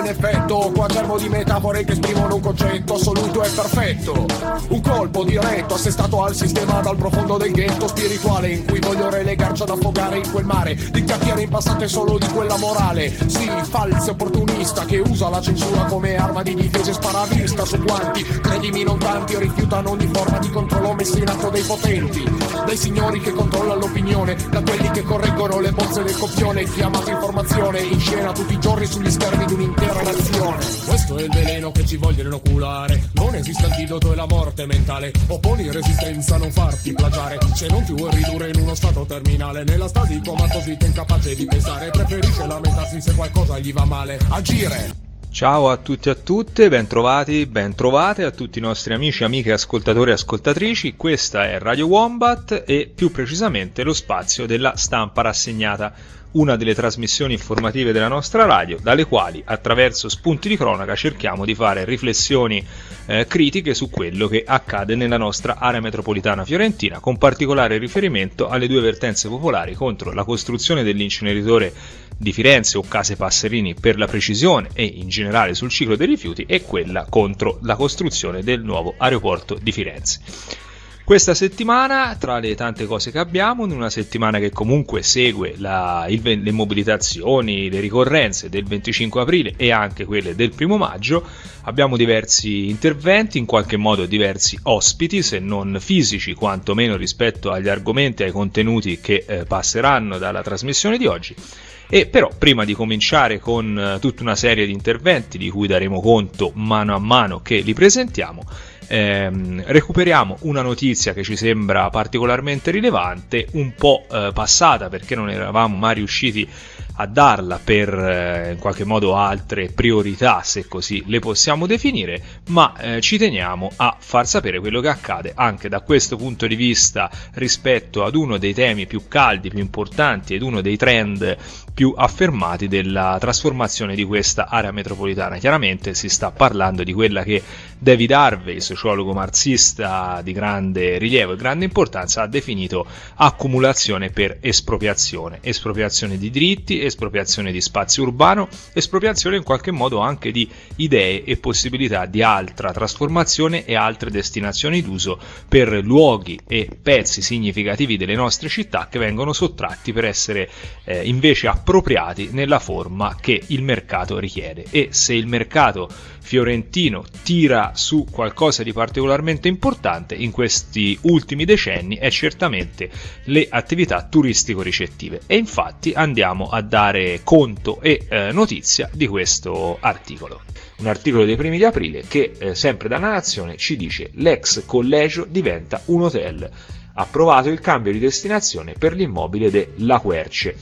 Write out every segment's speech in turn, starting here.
effetto, quaderno di metafore che esprimono un concetto assoluto e perfetto. Un colpo diretto assestato al sistema dal profondo del ghetto spirituale, in cui voglio relegarci ad affogare in quel mare di chiacchiere impastate solo di quella morale. Sì, falso opportunista che usa la censura come arma di difesa e spara a vista su quanti, credimi non tanti, rifiutano ogni forma di controllo messo in atto dai potenti, dai signori che controllano l'opinione, da quelli che correggono le bozze del copione, chiamata informazione in scena tutti i giorni sugli schermi di un'intera nazione. Questo è il veleno che ci vogliono inoculare, non esiste antidoto e la morte mentale, opponi resistenza, non farti plagiare, se non ti vuoi ridurre in uno stato terminale, nella stasi comatosita incapace di pensare, preferisce lamentarsi se qualcosa gli va male, agire. Ciao a tutti e a tutte, bentrovati, bentrovate a tutti i nostri amici, amiche, ascoltatori e ascoltatrici. Questa è Radio Wombat e più precisamente lo spazio della stampa rassegnata, una delle trasmissioni informative della nostra radio, dalle quali attraverso spunti di cronaca cerchiamo di fare riflessioni critiche su quello che accade nella nostra area metropolitana fiorentina, con particolare riferimento alle due vertenze popolari contro la costruzione dell'inceneritore di Firenze o Case Passerini per la precisione e in generale sul ciclo dei rifiuti, e quella contro la costruzione del nuovo aeroporto di Firenze. Questa settimana, tra le tante cose che abbiamo, in una settimana che comunque segue le mobilitazioni, le ricorrenze del 25 aprile e anche quelle del 1 maggio, abbiamo diversi interventi, in qualche modo diversi ospiti, se non fisici, quantomeno rispetto agli argomenti e ai contenuti che passeranno dalla trasmissione di oggi. E però prima di cominciare con tutta una serie di interventi di cui daremo conto mano a mano che li presentiamo, recuperiamo una notizia che ci sembra particolarmente rilevante, un po' passata perché non eravamo mai riusciti a darla per in qualche modo altre priorità, se così le possiamo definire, ma ci teniamo a far sapere quello che accade anche da questo punto di vista rispetto ad uno dei temi più caldi, più importanti ed uno dei trend più affermati della trasformazione di questa area metropolitana. Chiaramente si sta parlando di quella che David Harvey, sociologo marxista di grande rilievo e grande importanza, ha definito accumulazione per espropriazione di diritti, espropriazione di spazio urbano, espropriazione in qualche modo anche di idee e possibilità di altra trasformazione e altre destinazioni d'uso per luoghi e pezzi significativi delle nostre città che vengono sottratti per essere invece appropriati nella forma che il mercato richiede. E se il mercato fiorentino tira su qualcosa di particolarmente importante in questi ultimi decenni è certamente le attività turistico-ricettive, e infatti andiamo a dare conto e notizia di questo articolo. Un articolo dei primi di aprile che sempre dalla Nazione ci dice: l'ex collegio diventa un hotel, approvato il cambio di destinazione per l'immobile della Querce.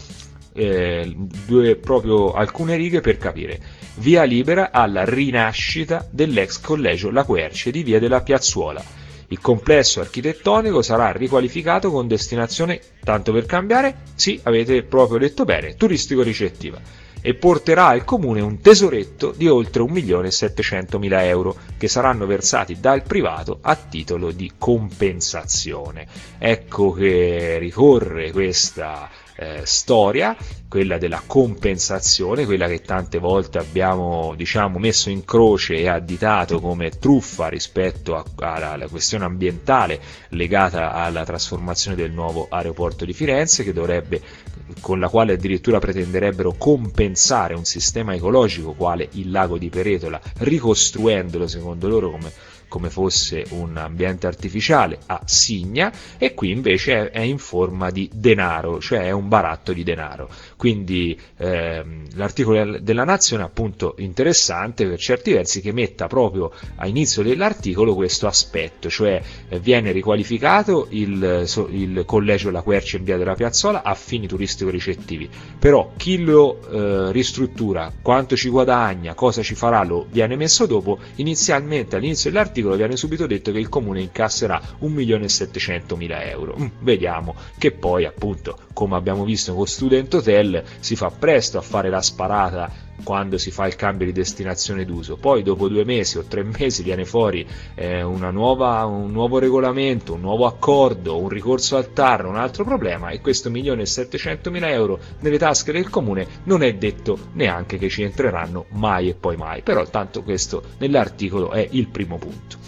Proprio alcune righe per capire: via libera alla rinascita dell'ex collegio La Querce di via della Piazzuola. Il complesso architettonico sarà riqualificato con destinazione, tanto per cambiare, sì, avete proprio detto bene, turistico-ricettiva, e porterà al comune un tesoretto di oltre 1.700.000 euro che saranno versati dal privato a titolo di compensazione. Ecco che ricorre questa storia, quella della compensazione, quella che tante volte abbiamo messo in croce e additato come truffa rispetto alla questione ambientale legata alla trasformazione del nuovo aeroporto di Firenze, con la quale addirittura pretenderebbero compensare un sistema ecologico quale il lago di Peretola, ricostruendolo secondo loro come fosse un ambiente artificiale a Signa, e qui invece è in forma di denaro, cioè è un baratto di denaro. Quindi l'articolo della Nazione è appunto interessante per certi versi, che metta proprio a inizio dell'articolo questo aspetto, cioè viene riqualificato il collegio La Querce in via della Piazzola a fini turistico-ricettivi, però chi lo ristruttura, quanto ci guadagna, cosa ci farà, lo viene messo dopo. Inizialmente all'inizio dell'articolo viene subito detto che il comune incasserà 1.700.000 euro. Vediamo che poi, appunto, come abbiamo visto con Student Hotel, si fa presto a fare la sparata quando si fa il cambio di destinazione d'uso. Poi dopo 2 mesi o 3 mesi viene fuori un nuovo regolamento, un nuovo accordo, un ricorso al TAR, un altro problema, e questo 1.700.000 euro nelle tasche del comune non è detto neanche che ci entreranno mai e poi mai. Però tanto questo nell'articolo è il primo punto.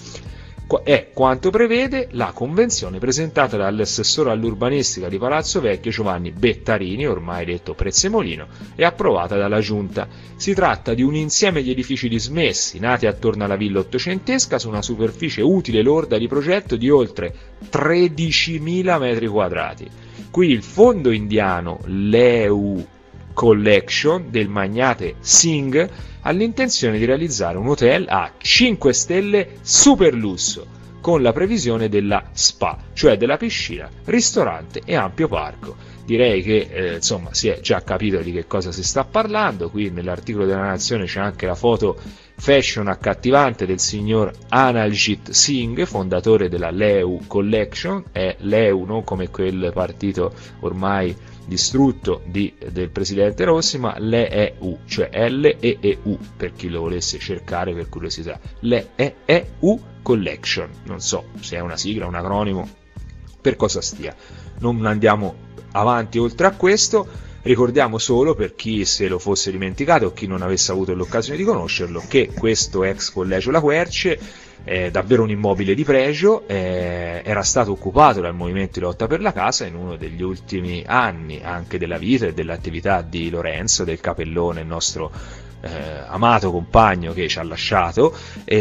È quanto prevede la convenzione presentata dall'assessore all'urbanistica di Palazzo Vecchio Giovanni Bettarini, ormai detto Prezzemolino, e approvata dalla Giunta. Si tratta di un insieme di edifici dismessi, nati attorno alla villa ottocentesca, su una superficie utile lorda di progetto di oltre 13.000 metri quadrati. Qui il fondo indiano Leu Collection del magnate Singh ha l'intenzione di realizzare un hotel a 5 stelle super lusso, con la previsione della spa, cioè della piscina, ristorante e ampio parco. Direi che insomma si è già capito di che cosa si sta parlando. Qui nell'articolo della Nazione c'è anche la foto fashion accattivante del signor Analjit Singh, fondatore della Leu Collection. È Leu, non come quel partito ormai distrutto del presidente Rossi, ma l'EU, cioè L-E-E-U, per chi lo volesse cercare per curiosità. L'EU Collection, non so se è una sigla, un acronimo, per cosa stia. Non andiamo avanti oltre a questo. Ricordiamo solo, per chi se lo fosse dimenticato o chi non avesse avuto l'occasione di conoscerlo, che questo ex collegio La Querce è davvero un immobile di pregio, era stato occupato dal movimento di lotta per la casa in uno degli ultimi anni anche della vita e dell'attività di Lorenzo del Capellone, il nostro amato compagno che ci ha lasciato,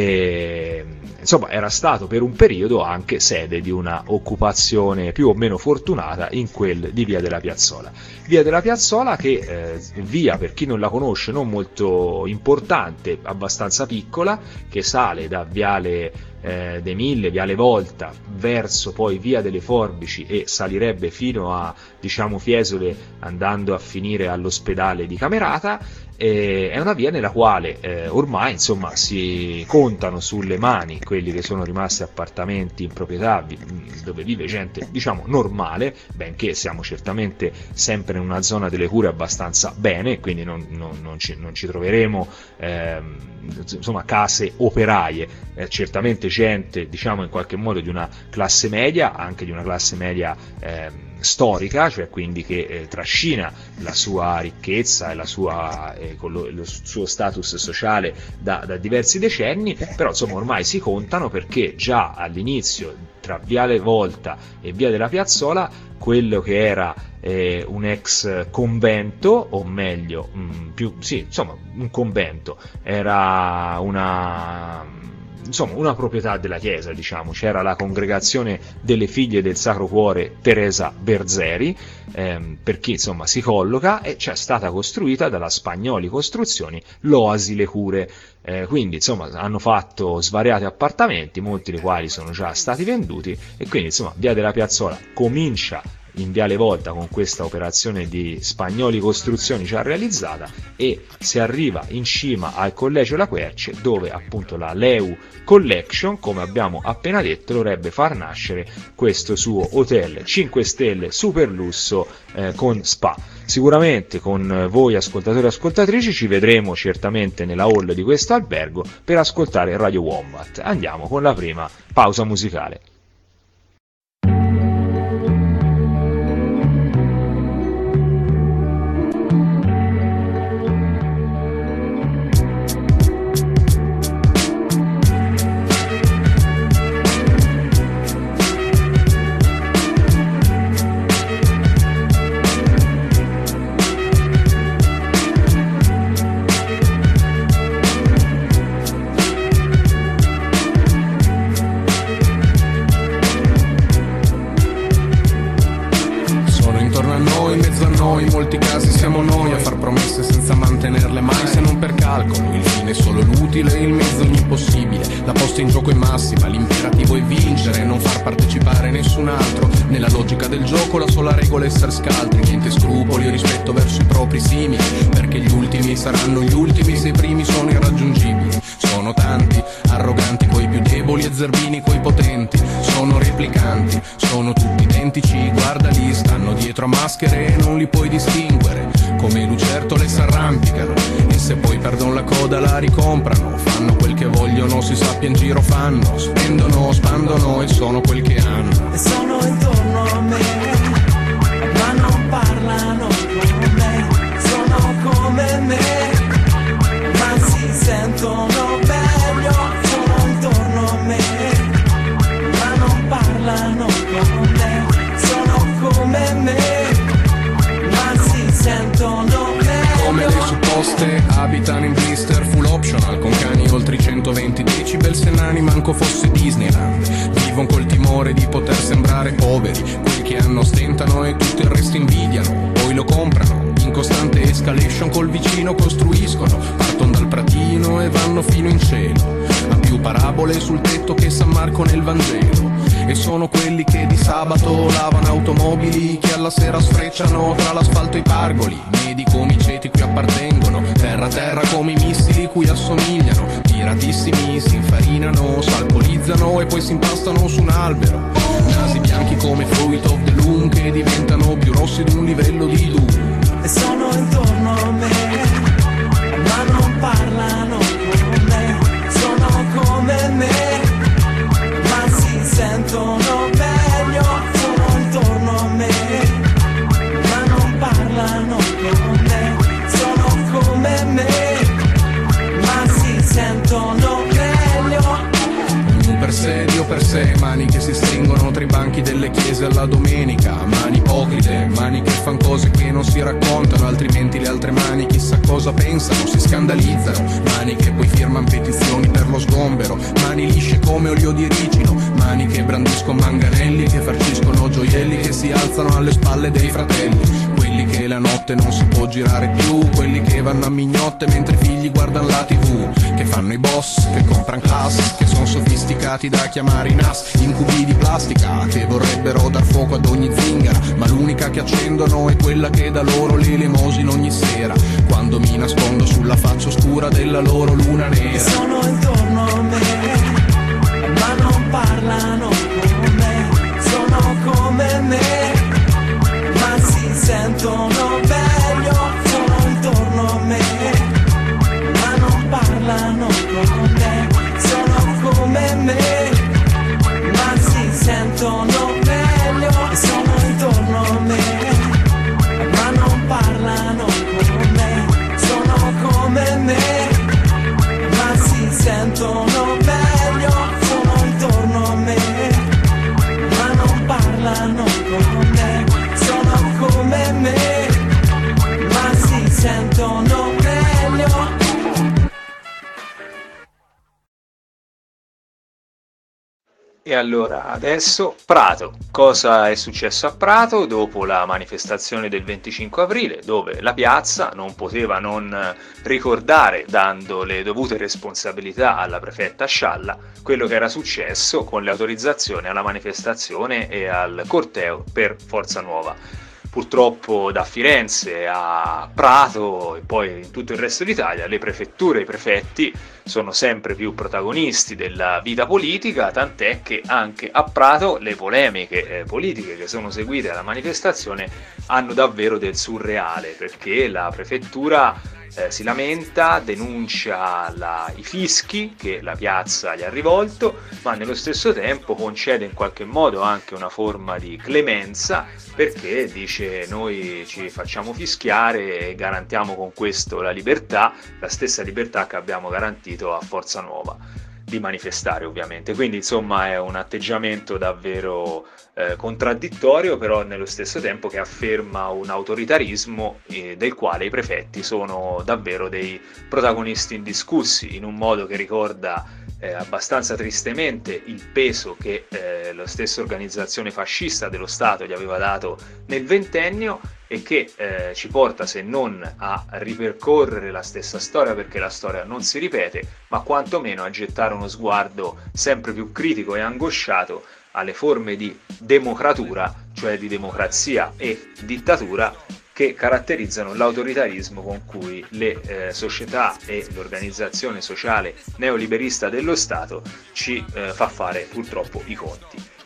e insomma era stato per un periodo anche sede di una occupazione più o meno fortunata in quel di Via della Piazzola. Via della Piazzola che via, per chi non la conosce, non molto importante, abbastanza piccola, che sale da Viale dei Mille, Viale Volta, verso poi Via delle Forbici e salirebbe fino a, diciamo, Fiesole, andando a finire all'ospedale di Camerata. È una via nella quale ormai insomma si contano sulle mani quelli che sono rimasti appartamenti in proprietà, dove vive gente, diciamo, normale, benché siamo certamente sempre in una zona delle cure abbastanza bene, quindi non ci troveremo insomma case operaie, certamente gente, diciamo, in qualche modo di una classe media, anche di una classe media storica, cioè quindi che trascina la sua ricchezza e la sua con lo suo status sociale da diversi decenni, però insomma ormai si contano, perché già all'inizio tra Viale Volta e Via della Piazzola quello che era un ex convento, o meglio un convento, era una proprietà della chiesa, diciamo. C'era la congregazione delle figlie del Sacro Cuore Teresa Berzeri, per chi insomma si colloca, e c'è stata costruita dalla Spagnoli Costruzioni l'Oasi Le Cure, quindi insomma hanno fatto svariati appartamenti, molti dei quali sono già stati venduti, e quindi insomma Via della Piazzola comincia in Viale Volta con questa operazione di Spagnoli Costruzioni già realizzata, e si arriva in cima al collegio La Querce, dove appunto la Leu Collection, come abbiamo appena detto, dovrebbe far nascere questo suo hotel 5 stelle super lusso con spa. Sicuramente con voi ascoltatori e ascoltatrici ci vedremo certamente nella hall di questo albergo per ascoltare Radio Wombat. Andiamo con la prima pausa musicale. In molti casi siamo noi a far promesse senza mantenerle mai, se non per calcolo. Il fine è solo l'utile, il mezzo ogni possibile. La posta in gioco è massima, l'imperativo è vincere, non far partecipare nessun altro. Nella logica del gioco la sola regola è essere scaltri, niente scrupoli o rispetto verso i propri simili, perché gli ultimi saranno gli ultimi se i primi sono irraggiungibili. Sono tanti, arroganti coi più deboli e zerbini coi potenti. Sono replicanti, sono tutti identici, guardali, stanno dietro a maschere e non li puoi distinguere. come lucertole s'arrampicano, e se poi perdono la coda la ricomprano. Fanno quel che vogliono, si sappia in giro fanno, spendono, spandono e sono quel che hanno. E sono intorno a me, ma non parlano con me. Sono come me, ma si sentono meglio. Sono intorno a me, ma non parlano con me. Sono come me, ma si sentono meglio. Come le supposte abitano in blister full optional, con cani oltre i 120 decibel, se nani manco fosse Disneyland. Vivono col timore di poter sembrare poveri, quelli che hanno stentano e tutto il resto invidiano, poi lo comprano. In costante escalation col vicino costruiscono, partono dal pratino e vanno fino in cielo. Ha più parabole sul tetto che San Marco nel Vangelo. E sono quelli che di sabato lavano automobili, che alla sera sfrecciano tra l'asfalto e i pargoli. Medi come i ceti cui appartengono, terra a terra come i missili cui assomigliano. Tiratissimi si infarinano, s'alcolizzano e poi si impastano su un albero. Nasi bianchi come fruit of the loom, che diventano più rossi di un livello di Doom. E sono intorno a me, ma non parlano con me. Sono come me, ma si sentono meglio. Sono intorno a me, ma non parlano con me. Sono come me, ma si sentono meglio. Ognuno per sé, Dio per sé, mani che si stringono tra i banchi delle chiese alla domenica, mani ipocrite, mani che fan cose che non si raccontano, altrimenti le altre mani chissà cosa pensano, si scandalizzano, mani che poi firman petizioni per lo sgombero, mani lisce come olio di ricino, mani che brandiscono manganelli, che farciscono gioielli, che si alzano alle spalle dei fratelli, quelli che la notte non si può girare più, quelli che vanno a mignotte mentre i figli guardano la TV, che fanno i boss, che compran class, che sono sofisticati da chiamare i NAS, incubi di plastica, che vorrebbero dar fuoco ad ogni zingara, ma l'unica che accendono è quella che dà loro l'elemosina ogni sera, quando mi nascondo sulla faccia oscura della loro luna nera. E sono intorno a me, ma non parlano con me. Sono come me, ma si sentono meglio. Sono intorno a me, ma non parlano con me. Sono come me, ma si sentono meglio. Sono intorno a me, ma non parlano con me. Sono come me, ma si sentono meglio. Sono intorno a me, ma non parlano con me. Sono come me, ma si sentono meglio. E allora adesso Prato. Cosa è successo a Prato dopo la manifestazione del 25 aprile, dove la piazza non poteva non ricordare, dando le dovute responsabilità alla prefetta Scialla, quello che era successo con le autorizzazioni alla manifestazione e al corteo per Forza Nuova. Purtroppo da Firenze a Prato e poi in tutto il resto d'Italia le prefetture e i prefetti sono sempre più protagonisti della vita politica, tant'è che anche a Prato le polemiche politiche che sono seguite alla manifestazione hanno davvero del surreale, perché la prefettura si lamenta, denuncia i fischi che la piazza gli ha rivolto, ma nello stesso tempo concede in qualche modo anche una forma di clemenza, perché dice: noi ci facciamo fischiare e garantiamo con questo la libertà, la stessa libertà che abbiamo garantito a Forza Nuova di manifestare, ovviamente. Quindi insomma è un atteggiamento davvero contraddittorio, però nello stesso tempo che afferma un autoritarismo del quale i prefetti sono davvero dei protagonisti indiscussi, in un modo che ricorda abbastanza tristemente il peso che la stessa organizzazione fascista dello Stato gli aveva dato nel ventennio, e che ci porta, se non a ripercorrere la stessa storia, perché la storia non si ripete, ma quantomeno a gettare uno sguardo sempre più critico e angosciato alle forme di democratura, cioè di democrazia e dittatura, che caratterizzano l'autoritarismo con cui le società e l'organizzazione sociale neoliberista dello Stato ci fa fare purtroppo i conti.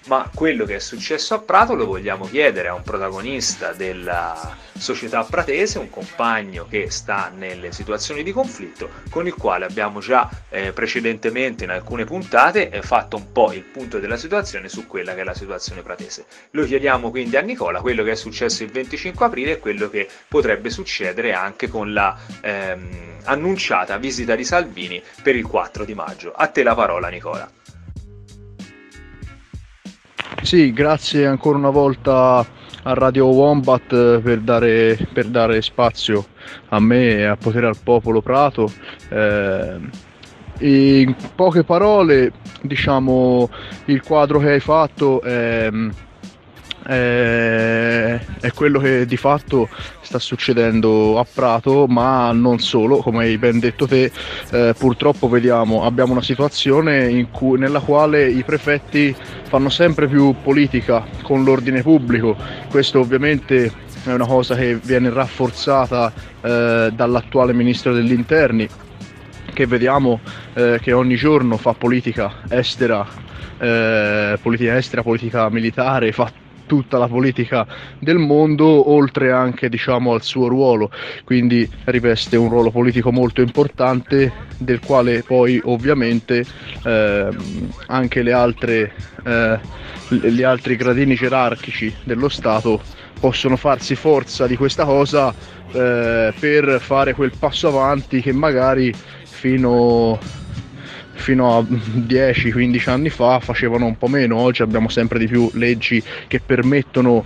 ma quello che è successo a Prato lo vogliamo chiedere a un protagonista della società pratese, un compagno che sta nelle situazioni di conflitto, con il quale abbiamo già precedentemente in alcune puntate fatto un po' il punto della situazione su quella che è la situazione pratese. Lo chiediamo quindi a Nicola quello che è successo il 25 aprile e quello che potrebbe succedere anche con la annunciata visita di Salvini per il 4 di maggio. A te la parola, Nicola. Sì, grazie ancora una volta a Radio Wombat per dare spazio a me e a Potere al Popolo Prato. In poche parole, diciamo, il quadro che hai fatto è quello che di fatto sta succedendo a Prato, ma non solo, come hai ben detto te. Purtroppo abbiamo una situazione nella quale i prefetti fanno sempre più politica con l'ordine pubblico. Questo ovviamente è una cosa che viene rafforzata dall'attuale ministro degli interni, che vediamo che ogni giorno fa politica estera, politica militare, fa tutta la politica del mondo, oltre anche, diciamo, al suo ruolo, quindi riveste un ruolo politico molto importante, del quale poi ovviamente anche gli altri gradini gerarchici dello Stato possono farsi forza di questa cosa per fare quel passo avanti che magari fino a 10-15 anni fa facevano un po' meno. Oggi abbiamo sempre di più leggi che permettono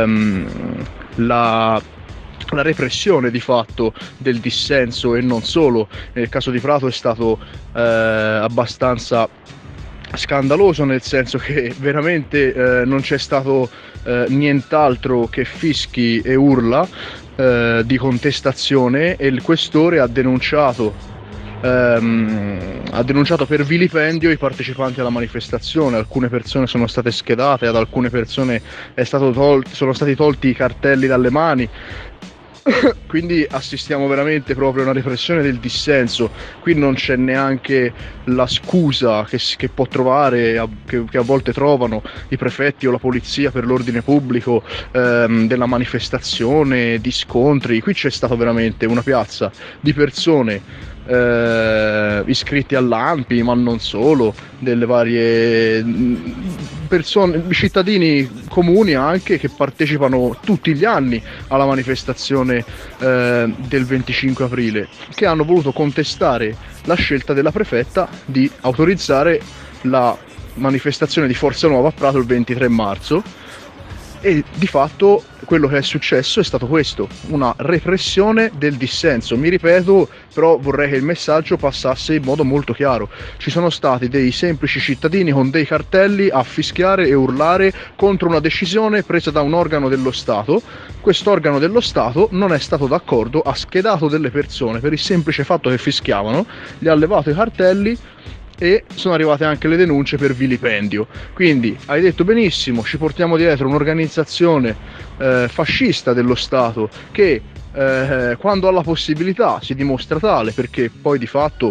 la repressione di fatto del dissenso, e non solo. Nel caso di Prato è stato abbastanza scandaloso, nel senso che veramente non c'è stato nient'altro che fischi e urla di contestazione, e il questore ha denunciato per vilipendio i partecipanti alla manifestazione. Alcune persone sono state schedate, ad alcune persone sono stati tolti i cartelli dalle mani. Quindi assistiamo veramente proprio a una repressione del dissenso. Qui non c'è neanche la scusa che può trovare, che a volte trovano i prefetti o la polizia per l'ordine pubblico della manifestazione, di scontri. Qui c'è stata veramente una piazza di persone iscritti all'ANPI, ma non solo, delle varie persone, cittadini comuni anche, che partecipano tutti gli anni alla manifestazione del 25 aprile, che hanno voluto contestare la scelta della prefetta di autorizzare la manifestazione di Forza Nuova a Prato il 23 marzo. E di fatto quello che è successo è stato questo: una repressione del dissenso. Mi ripeto, però vorrei che il messaggio passasse in modo molto chiaro. Ci sono stati dei semplici cittadini con dei cartelli a fischiare e urlare contro una decisione presa da un organo dello Stato. Quest'organo dello Stato non è stato d'accordo, ha schedato delle persone per il semplice fatto che fischiavano, gli ha levato i cartelli e sono arrivate anche le denunce per vilipendio. Quindi hai detto benissimo, ci portiamo dietro un'organizzazione fascista dello Stato che quando ha la possibilità si dimostra tale, perché poi di fatto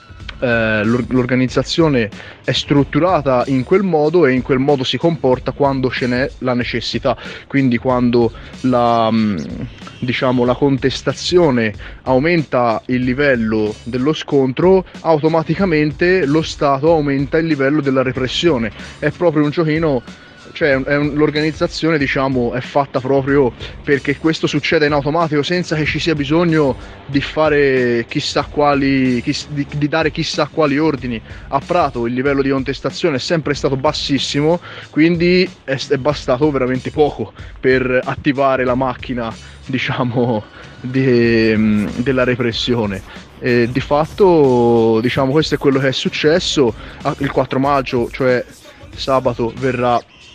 l'organizzazione è strutturata in quel modo e in quel modo si comporta quando ce n'è la necessità. Quindi quando la contestazione aumenta il livello dello scontro, automaticamente lo Stato aumenta il livello della repressione. È proprio un giochino, cioè l'organizzazione, diciamo, è fatta proprio perché questo succeda in automatico, senza che ci sia bisogno di fare di dare chissà quali ordini. A Prato il livello di contestazione è sempre stato bassissimo, quindi è bastato veramente poco per attivare la macchina, diciamo, della repressione. E di fatto, diciamo, questo è quello che è successo. Il 4 maggio, cioè sabato, verrà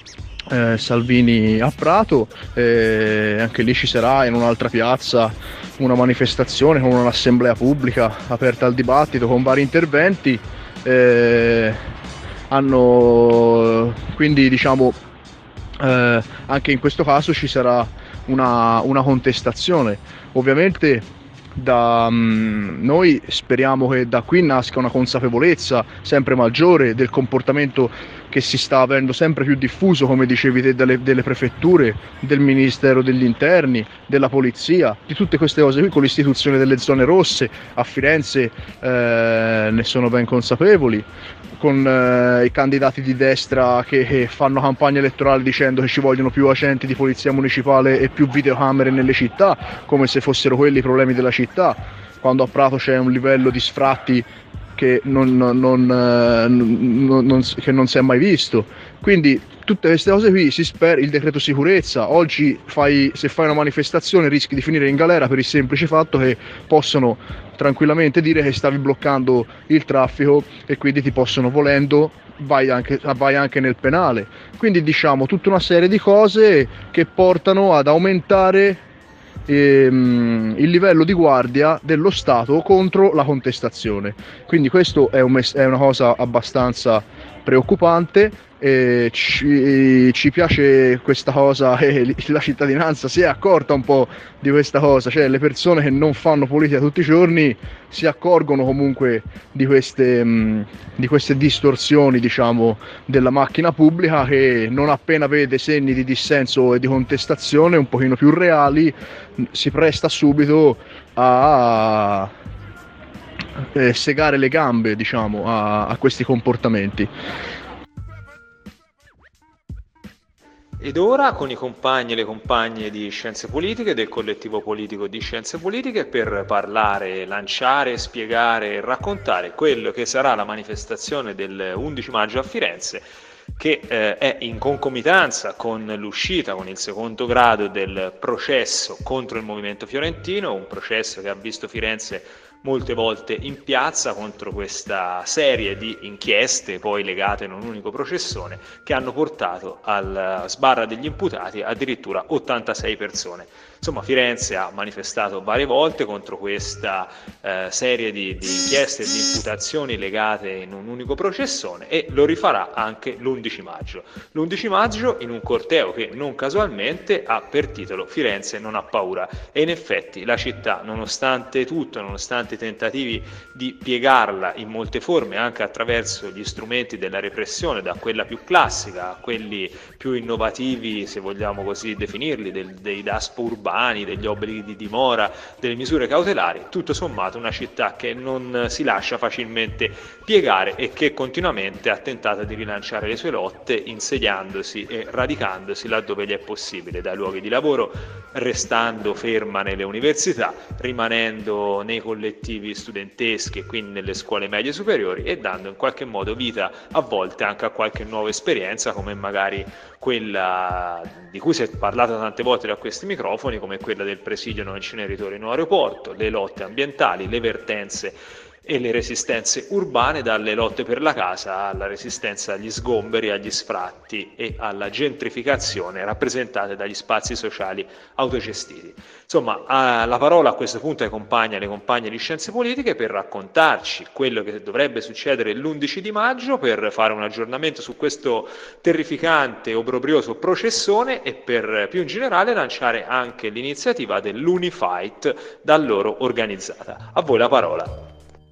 Salvini a Prato, anche lì ci sarà in un'altra piazza una manifestazione con un'assemblea pubblica aperta al dibattito con vari interventi. Quindi, diciamo, anche in questo caso ci sarà una contestazione. Ovviamente noi speriamo che da qui nasca una consapevolezza sempre maggiore del comportamento che si sta avendo sempre più diffuso, come dicevi te, delle prefetture, del Ministero degli Interni, della Polizia, di tutte queste cose qui, con l'istituzione delle zone rosse. A Firenze ne sono ben consapevoli, con i candidati di destra che fanno campagna elettorale dicendo che ci vogliono più agenti di polizia municipale e più videocamere nelle città, come se fossero quelli i problemi della città, quando a Prato c'è un livello di sfratti che non si è mai visto. Quindi tutte queste cose qui, il decreto sicurezza, oggi se fai una manifestazione rischi di finire in galera per il semplice fatto che possono tranquillamente dire che stavi bloccando il traffico e quindi ti possono, volendo, vai anche nel penale. Quindi diciamo tutta una serie di cose che portano ad aumentare il livello di guardia dello Stato contro la contestazione. Quindi questo è una cosa abbastanza preoccupante. Ci piace questa cosa e la cittadinanza si è accorta un po' di questa cosa, cioè le persone che non fanno politica tutti i giorni si accorgono comunque di queste distorsioni, diciamo, della macchina pubblica, che non appena vede segni di dissenso e di contestazione un pochino più reali si presta subito a segare le gambe, diciamo, a questi comportamenti. Ed ora con i compagni e le compagne di Scienze Politiche, del collettivo politico di Scienze Politiche, per parlare, lanciare, spiegare e raccontare quello che sarà la manifestazione del 11 maggio a Firenze, che è in concomitanza con l'uscita, con il secondo grado del processo contro il movimento fiorentino, un processo che ha visto Firenze molte volte in piazza contro questa serie di inchieste poi legate in un unico processone che hanno portato alla sbarra degli imputati addirittura 86 persone. Insomma, Firenze ha manifestato varie volte contro questa serie di inchieste e di imputazioni legate in un unico processone, e lo rifarà anche l'11 maggio. L'11 maggio in un corteo che non casualmente ha per titolo Firenze non ha paura, e in effetti la città, nonostante tutto, nonostante i tentativi di piegarla in molte forme anche attraverso gli strumenti della repressione, da quella più classica a quelli più innovativi, se vogliamo così definirli, dei DASPO urbani, degli obblighi di dimora, delle misure cautelari, tutto sommato una città che non si lascia facilmente piegare e che continuamente ha tentato di rilanciare le sue lotte, insediandosi e radicandosi laddove gli è possibile, dai luoghi di lavoro, restando ferma nelle università, rimanendo nei collettivi studenteschi e quindi nelle scuole medie superiori, e dando in qualche modo vita a volte anche a qualche nuova esperienza, come magari quella di cui si è parlato tante volte da questi microfoni, come quella del presidio non inceneritori in un aeroporto, le lotte ambientali, le vertenze e le resistenze urbane, dalle lotte per la casa alla resistenza agli sgomberi, agli sfratti e alla gentrificazione rappresentate dagli spazi sociali autogestiti. Insomma, la parola a questo punto ai compagni e alle compagne di Scienze Politiche per raccontarci quello che dovrebbe succedere l'11 di maggio, per fare un aggiornamento su questo terrificante e obbrobrioso processone e per più in generale lanciare anche l'iniziativa dell'Unifight da loro organizzata. A voi la parola.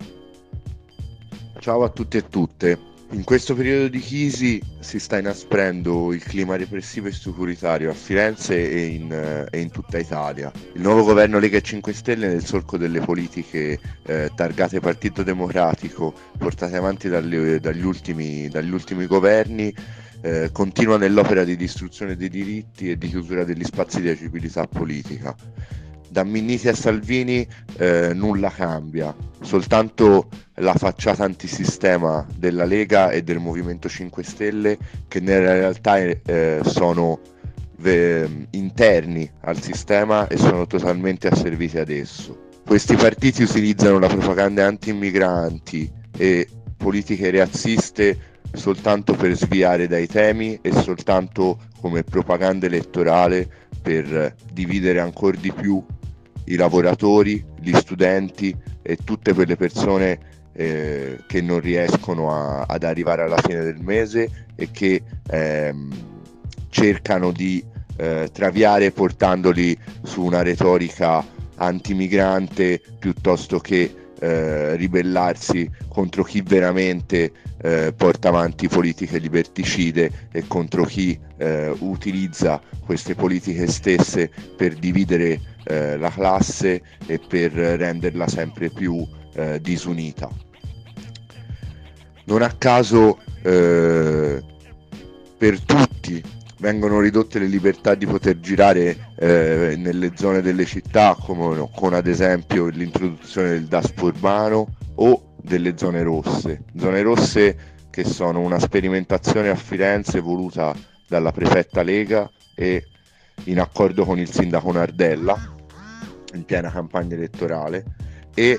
Ciao a tutti e tutte. In questo periodo di crisi si sta inasprendo il clima repressivo e securitario a Firenze e in tutta Italia. Il nuovo governo Lega 5 Stelle, nel solco delle politiche targate Partito Democratico portate avanti dagli ultimi governi, continua nell'opera di distruzione dei diritti e di chiusura degli spazi di agibilità politica. Da Minniti a Salvini nulla cambia, soltanto la facciata antisistema della Lega e del Movimento 5 Stelle, che nella realtà sono interni al sistema e sono totalmente asserviti ad esso. Questi partiti utilizzano la propaganda anti-immigranti e politiche razziste soltanto per sviare dai temi e soltanto come propaganda elettorale per dividere ancora di più i lavoratori, gli studenti e tutte quelle persone che non riescono ad arrivare alla fine del mese e che cercano di traviare portandoli su una retorica antimigrante piuttosto che ribellarsi contro chi veramente porta avanti politiche liberticide e contro chi utilizza queste politiche stesse per dividere la classe e per renderla sempre più disunita. Non a caso per tutti vengono ridotte le libertà di poter girare nelle zone delle città, come con ad esempio l'introduzione del Daspo urbano o delle zone rosse che sono una sperimentazione a Firenze voluta dalla prefetta Lega e in accordo con il sindaco Nardella in piena campagna elettorale, e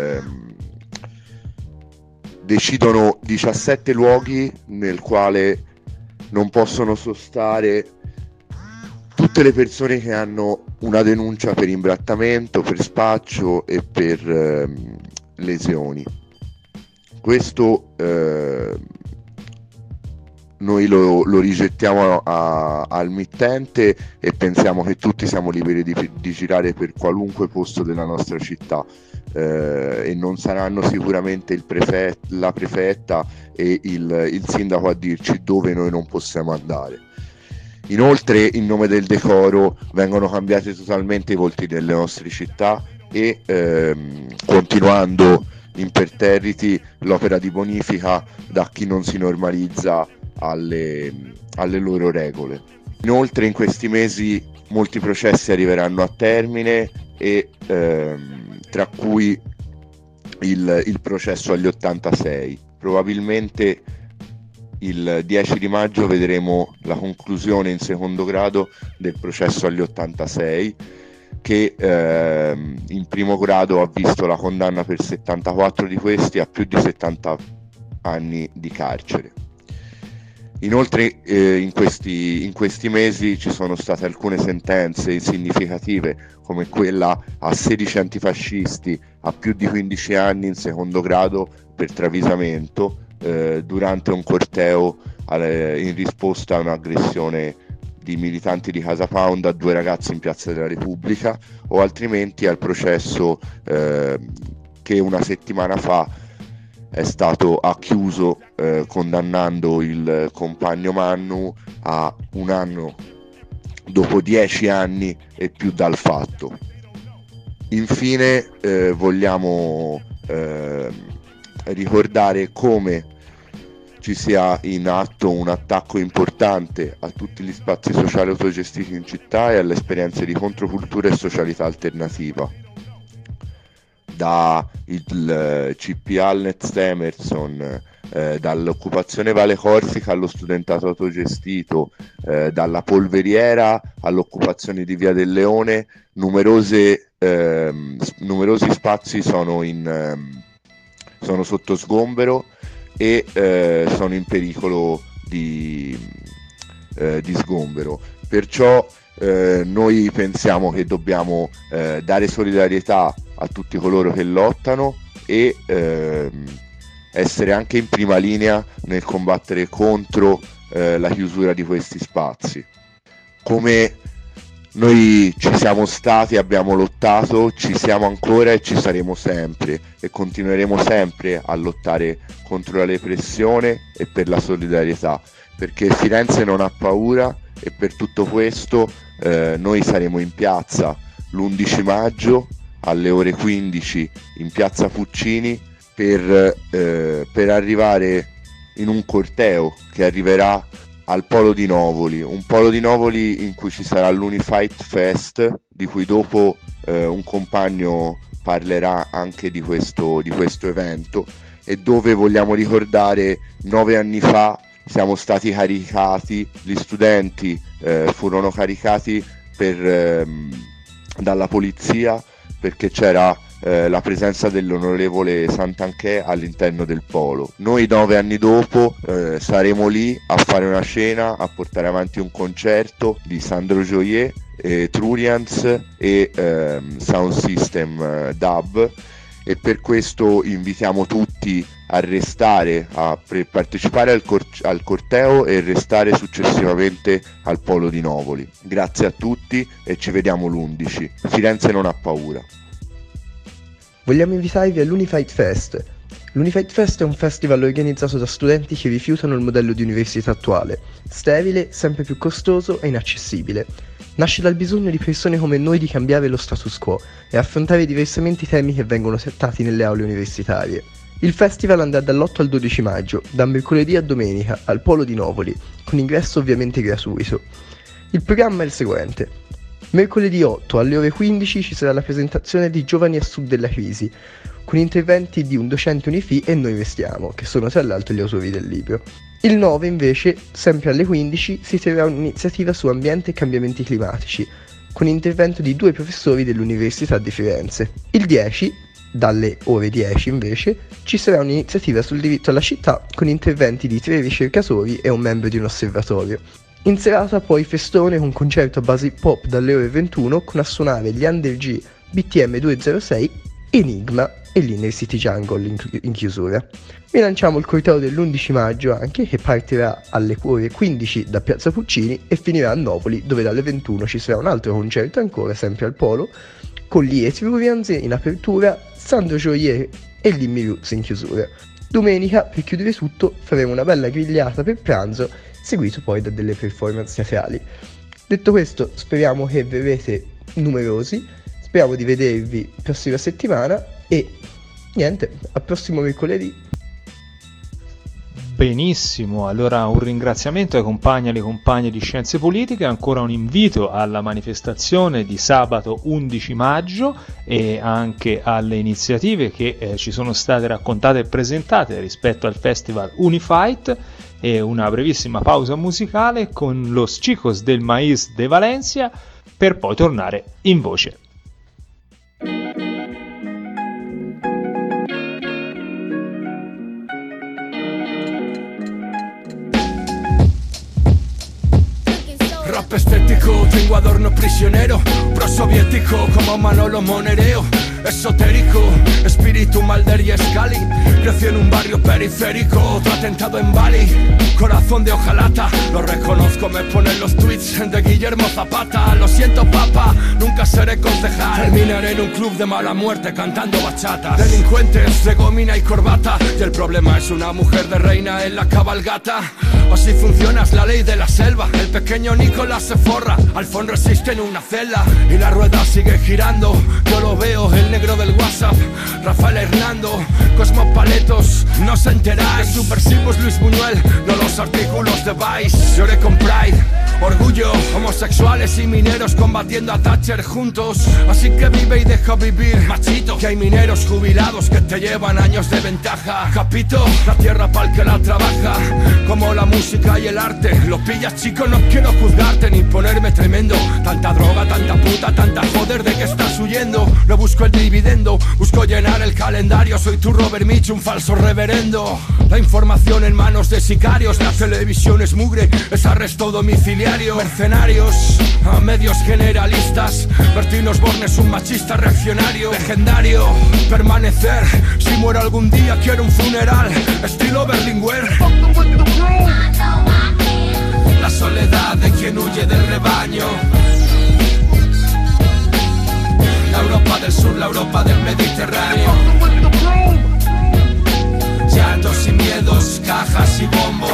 decidono 17 luoghi nel quale non possono sostare tutte le persone che hanno una denuncia per imbrattamento, per spaccio e per lesioni. Questo noi lo rigettiamo al mittente e pensiamo che tutti siamo liberi di girare per qualunque posto della nostra città, e non saranno sicuramente la prefetta e il sindaco a dirci dove noi non possiamo andare. Inoltre, in nome del decoro, vengono cambiati totalmente i volti delle nostre città e continuando imperterriti l'opera di bonifica da chi non si normalizza alle loro regole. Inoltre in questi mesi molti processi arriveranno a termine e tra cui il processo agli 86. Probabilmente il 10 di maggio vedremo la conclusione in secondo grado del processo agli 86, che in primo grado ha visto la condanna per 74 di questi a più di 70 anni di carcere. Inoltre in questi mesi ci sono state alcune sentenze significative, come quella a 16 antifascisti a più di 15 anni in secondo grado per travisamento durante un corteo in risposta a un'aggressione di militanti di Casa Pound a 2 ragazzi in Piazza della Repubblica, o altrimenti al processo che una settimana fa è stato acchiuso condannando il compagno Mannu a 1 anno dopo 10 anni e più dal fatto. Infine vogliamo ricordare come ci sia in atto un attacco importante a tutti gli spazi sociali autogestiti in città e alle esperienze di controcultura e socialità alternativa. Da il CPA Next Emerson, dall'occupazione Valle Corsica allo studentato autogestito, dalla polveriera all'occupazione di Via del Leone, numerosi spazi sono sotto sgombero e sono in pericolo di sgombero. Perciò noi pensiamo che dobbiamo dare solidarietà a tutti coloro che lottano e essere anche in prima linea nel combattere contro la chiusura di questi spazi. Come noi ci siamo stati, abbiamo lottato, ci siamo ancora e ci saremo sempre e continueremo sempre a lottare contro la repressione e per la solidarietà, perché Firenze non ha paura e per tutto questo noi saremo in piazza l'11 maggio alle ore 15 in piazza Puccini per arrivare in un corteo che arriverà al Polo di Novoli, un Polo di Novoli in cui ci sarà l'Unified Fest, di cui dopo un compagno parlerà anche di questo evento, e dove vogliamo ricordare 9 anni fa siamo stati caricati, gli studenti furono caricati dalla polizia perché c'era la presenza dell'onorevole Santanchè all'interno del polo. Noi 9 anni dopo saremo lì a fare una cena, a portare avanti un concerto di Sandro Gioier, Trurians e Sound System Dub, e per questo invitiamo tutti a restare, per partecipare al corteo e restare successivamente al Polo di Novoli. Grazie a tutti e ci vediamo l'11. Firenze non ha paura. vogliamo invitarvi all'Unified Fest. L'Unified Fest è un festival organizzato da studenti che rifiutano il modello di università attuale, sterile, sempre più costoso e inaccessibile. Nasce dal bisogno di persone come noi di cambiare lo status quo e affrontare diversamente i temi che vengono trattati nelle aule universitarie. Il festival andrà dall'8 al 12 maggio, da mercoledì a domenica, al Polo di Novoli, con ingresso ovviamente gratuito. Il programma è il seguente. Mercoledì 8 alle ore 15 ci sarà la presentazione di Giovani a Sud della Crisi, con interventi di un docente Unifi e Noi Restiamo, che sono tra l'altro gli autori del libro. Il 9 invece, sempre alle 15, si terrà un'iniziativa su ambiente e cambiamenti climatici, con intervento di 2 professori dell'Università di Firenze. Il 10, dalle ore 10 invece, ci sarà un'iniziativa sul diritto alla città, con interventi di 3 ricercatori e un membro di un osservatorio. In serata poi festone con concerto a base hip hop dalle ore 21 con a suonare gli Under G, BTM 206, Enigma e l'Inner City Jungle in chiusura. Vi lanciamo il corteo dell'11 maggio anche, che partirà alle ore 15 da Piazza Puccini e finirà a Napoli, dove dalle 21 ci sarà un altro concerto ancora sempre al Polo con gli Etrurians in apertura, Sandro Gioier e Limmy Roots in chiusura. Domenica, per chiudere tutto, faremo una bella grigliata per pranzo, seguito poi da delle performance teatrali. Detto questo, speriamo che verrete numerosi, speriamo di vedervi prossima settimana e niente, al prossimo mercoledì. Benissimo, allora un ringraziamento ai compagni e alle compagne di Scienze Politiche, ancora un invito alla manifestazione di sabato 11 maggio e anche alle iniziative che ci sono state raccontate e presentate rispetto al Festival Unified, e una brevissima pausa musicale con Los Chicos del Maíz de Valencia per poi tornare in voce. Rap estético, tengo adorno prisionero, prosoviético como Manolo Monereo, esotérico, espíritu Mulder y Scully. Crecí en un barrio periférico, otro atentado en Bali, corazón de hojalata, lo reconozco, me ponen los tweets de Guillermo Zapata. Lo siento papa, nunca seré concejal, terminaré en un club de mala muerte cantando bachatas. Delincuentes de gomina y corbata, y el problema es una mujer de reina en la cabalgata. Así funciona, es la ley de la selva. El pequeño Nicolás se forra, Alfón resiste en una celda y la rueda sigue girando. Yo lo veo, el negro del WhatsApp, Rafael Hernando, Cosmo Paletos, no se enteráis. Subversivos Luis Buñuel, no los artículos de Vice. Lloré con Pride, orgullo, homosexuales y mineros combatiendo a Thatcher juntos. Así que vive y deja vivir, machito, que hay mineros jubilados que te llevan años de ventaja. Capito, la tierra pa'l que la trabaja, como la música y el arte. Lo pillas chico, no quiero juzgarte ni ponerme tremendo. Tanta droga, tanta puta, tanta joder, ¿de qué estás huyendo? No busco el dividendo, busco llenar el calendario. Soy tu Robert Mitch, un falso reverendo. La información en manos de sicarios, la televisión es mugre, es arresto domiciliario. Mercenarios, a medios generalistas. Bertín Osborne es un machista reaccionario. Legendario, permanecer, si muero algún día quiero un funeral estilo Berlinguer. La soledad de quien huye del rebaño. La Europa del Sur, la Europa del Mediterráneo. Llantos y miedos, cajas y bombos.